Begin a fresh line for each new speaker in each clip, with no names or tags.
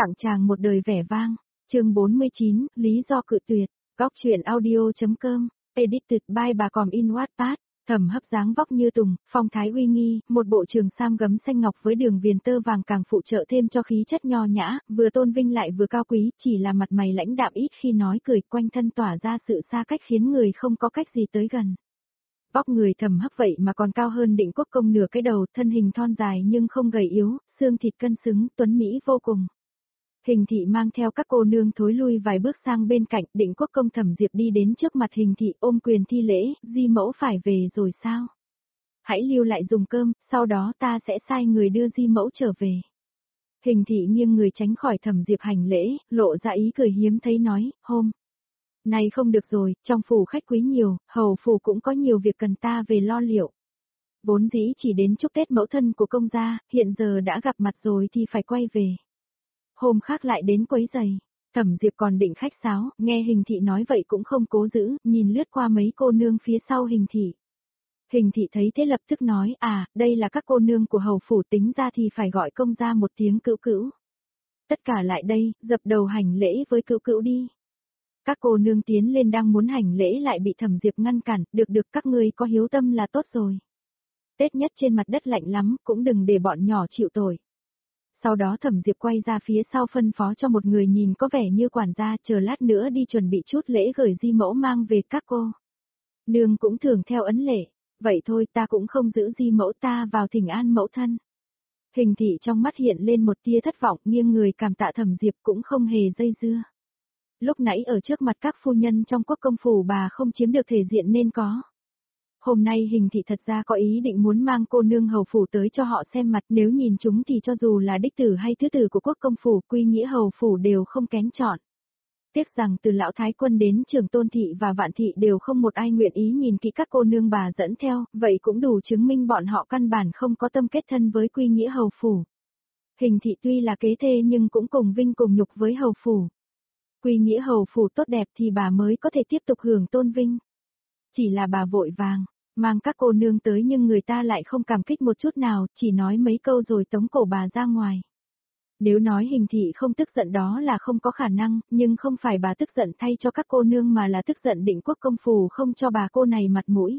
Tặng chàng một đời vẻ vang. Chương 49, lý do cự tuyệt. Góc truyện audio.com. Edited by bà Còm in Wattpad. Thẩm Hấp dáng vóc như tùng, phong thái uy nghi, một bộ trường sam gấm xanh ngọc với đường viền tơ vàng càng phụ trợ thêm cho khí chất nho nhã, vừa tôn vinh lại vừa cao quý, chỉ là mặt mày lãnh đạm ít khi nói cười, quanh thân tỏa ra sự xa cách khiến người không có cách gì tới gần. Vóc người Thẩm Hấp vậy mà còn cao hơn Định Quốc Công nửa cái đầu, thân hình thon dài nhưng không gầy yếu, xương thịt cân xứng, tuấn mỹ vô cùng. Hình Thị mang theo các cô nương thối lui vài bước sang bên cạnh, Định Quốc Công Thẩm Diệp đi đến trước mặt Hình Thị ôm quyền thi lễ, di mẫu phải về rồi sao? Hãy lưu lại dùng cơm, sau đó ta sẽ sai người đưa di mẫu trở về. Hình Thị nghiêng người tránh khỏi Thẩm Diệp hành lễ, lộ ra ý cười hiếm thấy nói, hôm nay không được rồi, trong phủ khách quý nhiều, hầu phủ cũng có nhiều việc cần ta về lo liệu. Vốn dĩ chỉ đến chúc Tết mẫu thân của công gia, hiện giờ đã gặp mặt rồi thì phải quay về. Hôm khác lại đến quấy giày. Thẩm Diệp còn định khách sáo, nghe Hình Thị nói vậy cũng không cố giữ, nhìn lướt qua mấy cô nương phía sau Hình Thị. Hình Thị thấy thế lập tức nói, đây là các cô nương của hầu phủ, tính ra thì phải gọi công gia một tiếng cữu cữu. Tất cả lại đây, dập đầu hành lễ với cữu cữu đi. Các cô nương tiến lên đang muốn hành lễ lại bị Thẩm Diệp ngăn cản, được các ngươi có hiếu tâm là tốt rồi. Tết nhất trên mặt đất lạnh lắm, cũng đừng để bọn nhỏ chịu tội. Sau đó Thẩm Diệp quay ra phía sau phân phó cho một người nhìn có vẻ như quản gia, chờ lát nữa đi chuẩn bị chút lễ gửi di mẫu mang về các cô. Nương cũng thường theo ấn lệ, vậy thôi ta cũng không giữ di mẫu, ta vào thỉnh an mẫu thân. Hình Thị trong mắt hiện lên một tia thất vọng, nghiêng người cảm tạ Thẩm Diệp cũng không hề dây dưa. Lúc nãy ở trước mặt các phu nhân trong Quốc công phủ bà không chiếm được thể diện nên có. Hôm nay Hình Thị thật ra có ý định muốn mang cô nương hầu phủ tới cho họ xem mặt, nếu nhìn chúng thì cho dù là đích tử hay thứ tử của Quốc công phủ, quy nghĩa hầu phủ đều không kén chọn. Tiếc rằng từ lão thái quân đến Trường Tôn Thị và Vạn Thị đều không một ai nguyện ý nhìn kỹ các cô nương bà dẫn theo, vậy cũng đủ chứng minh bọn họ căn bản không có tâm kết thân với quy nghĩa hầu phủ. Hình Thị tuy là kế thê nhưng cũng cùng vinh cùng nhục với hầu phủ. Quy nghĩa hầu phủ tốt đẹp thì bà mới có thể tiếp tục hưởng tôn vinh. Chỉ là bà vội vàng, mang các cô nương tới nhưng người ta lại không cảm kích một chút nào, chỉ nói mấy câu rồi tống cổ bà ra ngoài. Nếu nói Hình Thị không tức giận đó là không có khả năng, nhưng không phải bà tức giận thay cho các cô nương mà là tức giận Định Quốc công phủ không cho bà cô này mặt mũi.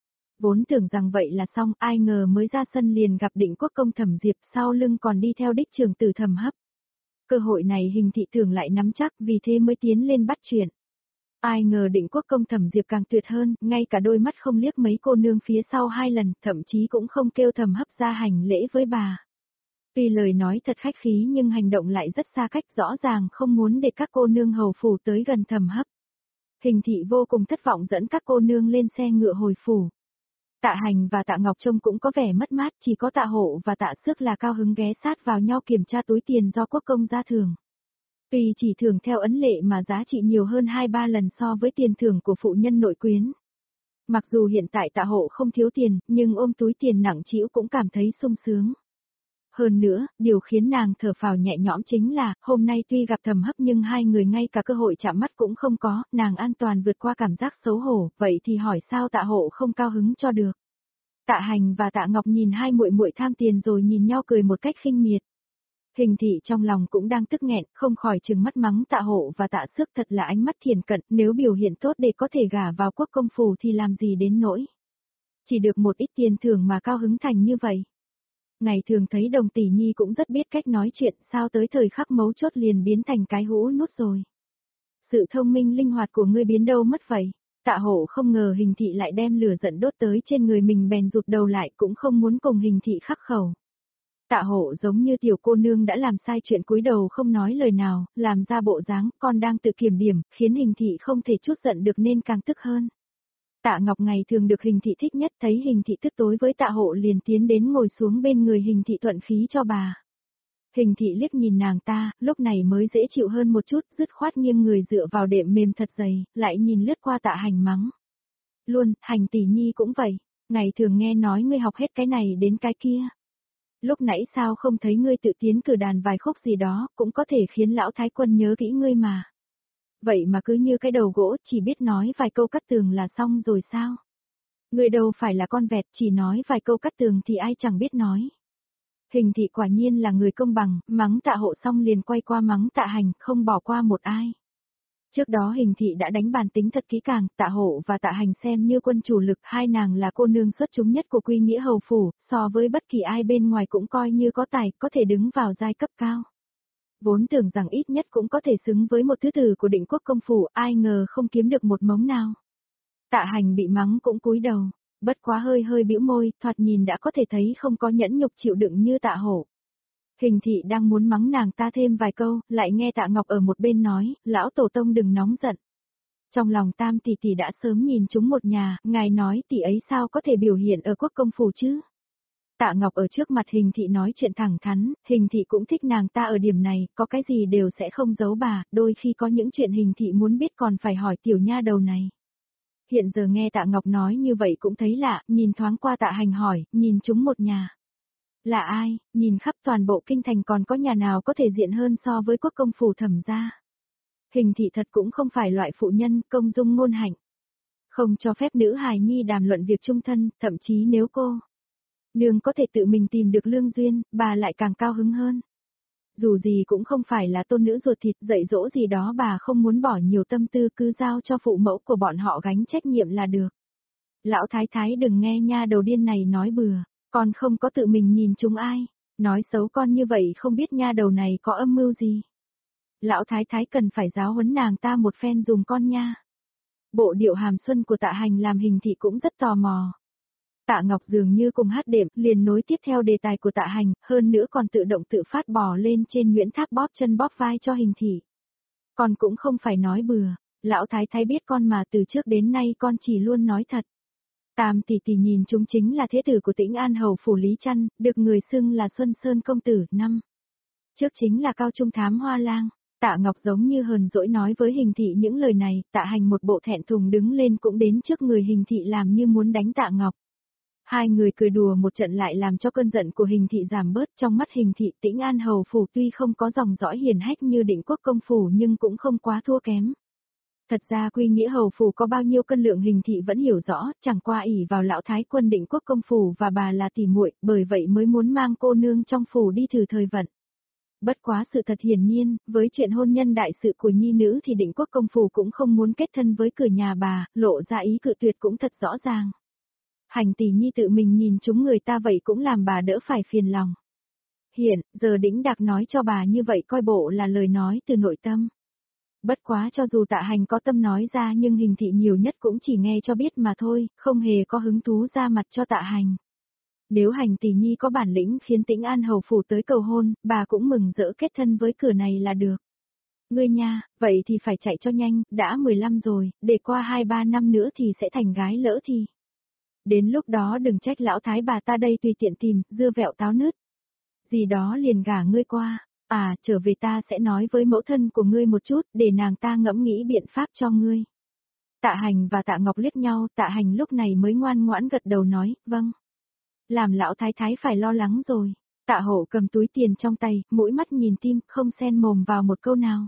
Vốn tưởng rằng vậy là xong, ai ngờ mới ra sân liền gặp Định Quốc công Thẩm Diệp, sau lưng còn đi theo đích trưởng tử Thẩm Hấp. Cơ hội này Hình Thị tưởng lại nắm chắc, vì thế mới tiến lên bắt chuyện. Ai ngờ Định Quốc công Thẩm Diệp càng tuyệt hơn, ngay cả đôi mắt không liếc mấy cô nương phía sau 2 lần, thậm chí cũng không kêu Thẩm Hấp ra hành lễ với bà. Tuy lời nói thật khách khí nhưng hành động lại rất xa cách, rõ ràng không muốn để các cô nương hầu phủ tới gần Thẩm Hấp. Hình Thị vô cùng thất vọng dẫn các cô nương lên xe ngựa hồi phủ. Tạ Hành và Tạ Ngọc Trông cũng có vẻ mất mát, chỉ có Tạ Hộ và Tạ Xước là cao hứng ghé sát vào nhau kiểm tra túi tiền do quốc công gia thưởng. Tuy chỉ thưởng theo ấn lệ mà giá trị nhiều hơn 2-3 lần so với tiền thưởng của phụ nhân nội quyến. Mặc dù hiện tại Tạ Hộ không thiếu tiền, nhưng ôm túi tiền nặng trĩu cũng cảm thấy sung sướng. Hơn nữa, điều khiến nàng thở phào nhẹ nhõm chính là, hôm nay tuy gặp Thẩm Hấp nhưng hai người ngay cả cơ hội chạm mắt cũng không có, nàng an toàn vượt qua cảm giác xấu hổ, vậy thì hỏi sao Tạ Hộ không cao hứng cho được. Tạ Hành và Tạ Ngọc nhìn hai muội muội tham tiền rồi nhìn nhau cười một cách khinh miệt. Hình Thị trong lòng cũng đang tức nghẹn, không khỏi trừng mắt mắng Tạ Hộ và Tạ Xước thật là ánh mắt thiển cận, nếu biểu hiện tốt để có thể gả vào quốc công phủ thì làm gì đến nỗi. Chỉ được một ít tiền thưởng mà cao hứng thành như vậy. Ngày thường thấy Đồng tỷ nhi cũng rất biết cách nói chuyện, sao tới thời khắc mấu chốt liền biến thành cái hũ nút rồi. Sự thông minh linh hoạt của ngươi biến đâu mất vậy? Tạ Hộ không ngờ Hình Thị lại đem lửa giận đốt tới trên người mình, bèn rụt đầu lại, cũng không muốn cùng Hình Thị khắc khẩu. Tạ Hộ giống như tiểu cô nương đã làm sai chuyện, cúi đầu không nói lời nào, làm ra bộ dáng con đang tự kiểm điểm, khiến Hình Thị không thể chút giận được nên càng tức hơn. Tạ Ngọc ngày thường được Hình Thị thích nhất, thấy Hình Thị tức tối với Tạ Hộ liền tiến đến ngồi xuống bên người Hình Thị thuận khí cho bà. Hình Thị liếc nhìn nàng ta, lúc này mới dễ chịu hơn một chút, dứt khoát nghiêng người dựa vào đệm mềm thật dày, lại nhìn lướt qua Tạ Hành mắng. Luôn, Hành tỷ nhi cũng vậy, ngày thường nghe nói ngươi học hết cái này đến cái kia. Lúc nãy sao không thấy ngươi tự tiến cử đàn vài khúc gì đó, cũng có thể khiến lão thái quân nhớ kỹ ngươi mà. Vậy mà cứ như cái đầu gỗ, chỉ biết nói vài câu cắt tường là xong rồi sao? Ngươi đâu phải là con vẹt, chỉ nói vài câu cắt tường thì ai chẳng biết nói. Hình thị quả nhiên là người công bằng, mắng Tạ Hộ xong liền quay qua mắng Tạ Hành, không bỏ qua một ai. Trước đó Hình thị đã đánh bàn tính thật kỹ càng, Tạ Hộ và Tạ Hành xem như quân chủ lực, hai nàng là cô nương xuất chúng nhất của Quy Nghĩa hầu phủ, so với bất kỳ ai bên ngoài cũng coi như có tài, có thể đứng vào giai cấp cao. Vốn tưởng rằng ít nhất cũng có thể xứng với một thứ tử của Định Quốc công phủ, ai ngờ không kiếm được một mống nào. Tạ Hành bị mắng cũng cúi đầu, bất quá hơi hơi bĩu môi, thoạt nhìn đã có thể thấy không có nhẫn nhục chịu đựng như Tạ Hổ. Hình thị đang muốn mắng nàng ta thêm vài câu, lại nghe Tạ Ngọc ở một bên nói, lão tổ tông đừng nóng giận. Trong lòng Tam tỷ tỷ đã sớm nhìn chúng một nhà, ngài nói tỷ ấy sao có thể biểu hiện ở quốc công phủ chứ? Tạ Ngọc ở trước mặt Hình thị nói chuyện thẳng thắn, Hình thị cũng thích nàng ta ở điểm này, có cái gì đều sẽ không giấu bà, đôi khi có những chuyện Hình thị muốn biết còn phải hỏi tiểu nha đầu này. Hiện giờ nghe Tạ Ngọc nói như vậy cũng thấy lạ, nhìn thoáng qua Tạ Hành hỏi, nhìn chúng một nhà. Là ai, nhìn khắp toàn bộ kinh thành còn có nhà nào có thể diện hơn so với quốc công phủ Thẩm gia. Hình thị thật cũng không phải loại phụ nhân, công dung ngôn hạnh. Không cho phép nữ hài nhi đàm luận việc chung thân, thậm chí nếu cô nương có thể tự mình tìm được lương duyên, bà lại càng cao hứng hơn. Dù gì cũng không phải là tôn nữ ruột thịt, dạy dỗ gì đó bà không muốn bỏ nhiều tâm tư, cứ giao cho phụ mẫu của bọn họ gánh trách nhiệm là được. Lão thái thái đừng nghe nha đầu điên này nói bừa, con không có tự mình nhìn chúng ai, nói xấu con như vậy không biết nha đầu này có âm mưu gì. Lão thái thái cần phải giáo huấn nàng ta một phen dùm con nha. Bộ điệu hàm xuân của Tạ Hành làm Hình thị cũng rất tò mò. Tạ Ngọc dường như cùng hát đệm, liền nối tiếp theo đề tài của Tạ Hành, hơn nữa còn tự động tự phát bò lên trên Nguyễn Thác bóp chân bóp vai cho Hình thị. Con cũng không phải nói bừa, lão thái thái biết con mà từ trước đến nay con chỉ luôn nói thật. Tam tỷ tỷ nhìn chúng chính là thế tử của Tĩnh An hầu phủ Lý Trăn, được người xưng là Xuân Sơn công tử, năm trước chính là cao trung thám hoa lang. Tạ Ngọc giống như hờn dỗi nói với Hình thị những lời này, Tạ Hành một bộ thẹn thùng đứng lên cũng đến trước người Hình thị làm như muốn đánh Tạ Ngọc. Hai người cười đùa một trận lại làm cho cơn giận của Hình thị giảm bớt, trong mắt Hình thị Tĩnh An hầu phủ tuy không có dòng dõi hiền hách như Định Quốc công phủ nhưng cũng không quá thua kém. Thật ra Quy Nghĩa hầu phủ có bao nhiêu cân lượng Hình thị vẫn hiểu rõ, chẳng qua ỷ vào lão thái quân Định Quốc công phủ và bà là tỷ muội, bởi vậy mới muốn mang cô nương trong phủ đi thử thời vận. Bất quá sự thật hiển nhiên, với chuyện hôn nhân đại sự của nhi nữ thì Định Quốc công phủ cũng không muốn kết thân với cửa nhà bà, lộ ra ý cự tuyệt cũng thật rõ ràng. Hành tỷ nhi tự mình nhìn chúng người ta vậy cũng làm bà đỡ phải phiền lòng. Hiện, giờ đĩnh đạc nói cho bà như vậy coi bộ là lời nói từ nội tâm. Bất quá cho dù Tạ Hành có tâm nói ra nhưng Hình thị nhiều nhất cũng chỉ nghe cho biết mà thôi, không hề có hứng thú ra mặt cho Tạ Hành. Nếu Hành tỷ nhi có bản lĩnh khiến Tĩnh An hầu phủ tới cầu hôn, bà cũng mừng rỡ kết thân với cửa này là được. Ngươi nha, vậy thì phải chạy cho nhanh, đã 15 rồi, để qua 2-3 năm nữa thì sẽ thành gái lỡ thì. Đến lúc đó đừng trách lão thái bà ta đây tùy tiện tìm, dưa vẹo táo nứt. Gì đó liền gả ngươi qua, trở về ta sẽ nói với mẫu thân của ngươi một chút, để nàng ta ngẫm nghĩ biện pháp cho ngươi. Tạ Hành và Tạ Ngọc liếc nhau, Tạ Hành lúc này mới ngoan ngoãn gật đầu nói, vâng. Làm lão thái thái phải lo lắng rồi. Tạ Hổ cầm túi tiền trong tay, mũi mắt nhìn tim, không xen mồm vào một câu nào.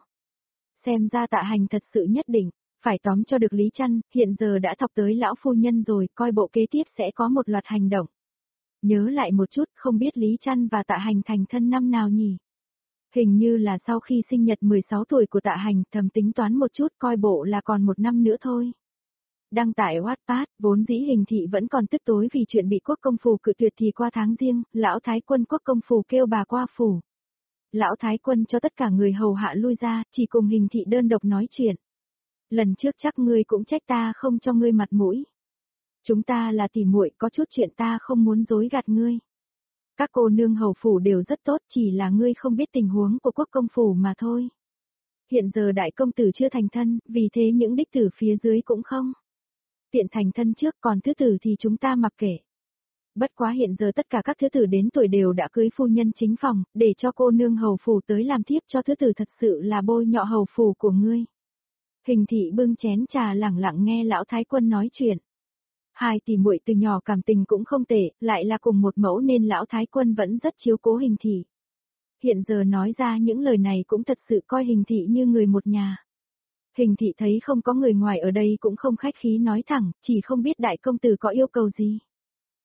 Xem ra Tạ Hành thật sự nhất định phải tóm cho được Lý Trăn, hiện giờ đã thọc tới lão phu nhân rồi, coi bộ kế tiếp sẽ có một loạt hành động. Nhớ lại một chút, không biết Lý Trăn và Tạ Hành thành thân năm nào nhỉ? Hình như là sau khi sinh nhật 16 tuổi của Tạ Hành, thầm tính toán một chút coi bộ là còn một năm nữa thôi. Đăng tải Wattpad, vốn dĩ Hình thị vẫn còn tức tối vì chuyện bị quốc công phủ cự tuyệt thì qua tháng riêng, lão thái quân quốc công phủ kêu bà qua phủ. Lão thái quân cho tất cả người hầu hạ lui ra, chỉ cùng Hình thị đơn độc nói chuyện. Lần trước chắc ngươi cũng trách ta không cho ngươi mặt mũi. Chúng ta là tỉ muội, có chút chuyện ta không muốn dối gạt ngươi. Các cô nương hầu phủ đều rất tốt, chỉ là ngươi không biết tình huống của quốc công phủ mà thôi. Hiện giờ đại công tử chưa thành thân, vì thế những đích tử phía dưới cũng không tiện thành thân trước, còn thứ tử thì chúng ta mặc kệ. Bất quá hiện giờ tất cả các thứ tử đến tuổi đều đã cưới phu nhân chính phòng, để cho cô nương hầu phủ tới làm tiếp cho thứ tử thật sự là bôi nhọ hầu phủ của ngươi. Hình thị bưng chén trà lẳng lặng nghe lão thái quân nói chuyện. Hai tỷ muội từ nhỏ cảm tình cũng không tệ, lại là cùng một mẫu nên lão thái quân vẫn rất chiếu cố Hình thị. Hiện giờ nói ra những lời này cũng thật sự coi Hình thị như người một nhà. Hình thị thấy không có người ngoài ở đây cũng không khách khí nói thẳng, chỉ không biết đại công tử có yêu cầu gì.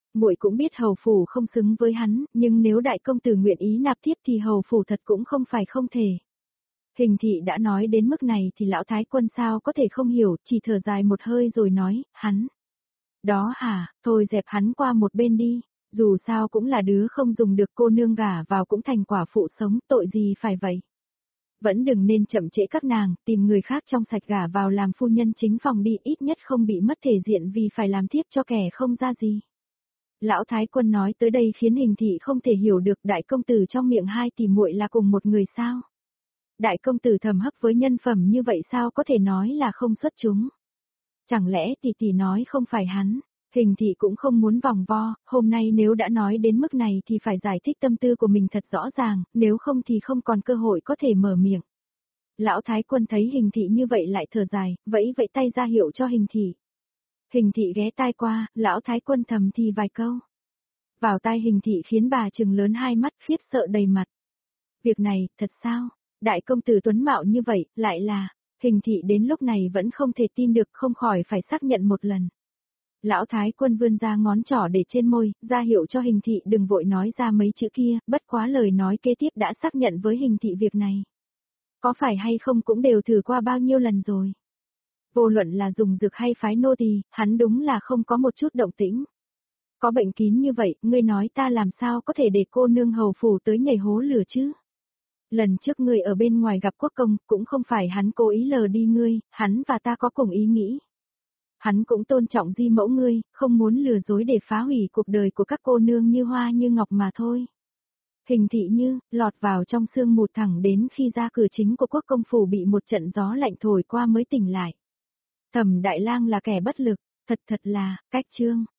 Muội cũng biết hầu phủ không xứng với hắn, nhưng nếu đại công tử nguyện ý nạp tiếp thì hầu phủ thật cũng không phải không thể. Hình thị đã nói đến mức này thì lão thái quân sao có thể không hiểu, chỉ thở dài một hơi rồi nói, hắn. Đó hả, thôi dẹp hắn qua một bên đi, dù sao cũng là đứa không dùng được, cô nương gả vào cũng thành quả phụ sống, tội gì phải vậy. Vẫn đừng nên chậm trễ các nàng, tìm người khác trong sạch gả vào làm phu nhân chính phòng đi, ít nhất không bị mất thể diện vì phải làm tiếp cho kẻ không ra gì. Lão thái quân nói tới đây khiến hình thị không thể hiểu được đại công tử trong miệng hai tỷ muội là cùng một người sao. Đại công tử thầm hấp với nhân phẩm như vậy sao có thể nói là không xuất chúng. Chẳng lẽ tỷ tỷ nói không phải hắn, hình thị cũng không muốn vòng vo, hôm nay nếu đã nói đến mức này thì phải giải thích tâm tư của mình thật rõ ràng, nếu không thì không còn cơ hội có thể mở miệng. Lão thái quân thấy hình thị như vậy lại thở dài, vẫy vẫy tay ra hiệu cho hình thị. Hình thị ghé tai qua, lão thái quân thầm thì vài câu. Vào tai hình thị khiến bà trừng lớn hai mắt khiếp sợ đầy mặt. Việc này, thật sao? Đại công tử tuấn mạo như vậy, lại là... Hình thị đến lúc này vẫn không thể tin được, không khỏi phải xác nhận một lần. Lão thái quân vươn ra ngón trỏ để trên môi, ra hiệu cho hình thị đừng vội nói ra mấy chữ kia, bất quá lời nói kế tiếp đã xác nhận với hình thị việc này. Có phải hay không cũng đều thử qua bao nhiêu lần rồi. Vô luận là dùng dược hay phái nô tỳ, hắn đúng là không có một chút động tĩnh. Có bệnh kín như vậy, ngươi nói ta làm sao có thể để cô nương hầu phủ tới nhảy hố lửa chứ? Lần trước ngươi ở bên ngoài gặp quốc công, cũng không phải hắn cố ý lờ đi ngươi, hắn và ta có cùng ý nghĩ. Hắn cũng tôn trọng di mẫu ngươi, không muốn lừa dối để phá hủy cuộc đời của các cô nương như hoa như ngọc mà thôi. Hình thị như, lọt vào trong sương mù thẳng đến khi ra cửa chính của quốc công phủ bị một trận gió lạnh thổi qua mới tỉnh lại. Thẩm Đại Lang là kẻ bất lực, thật là, cách chương.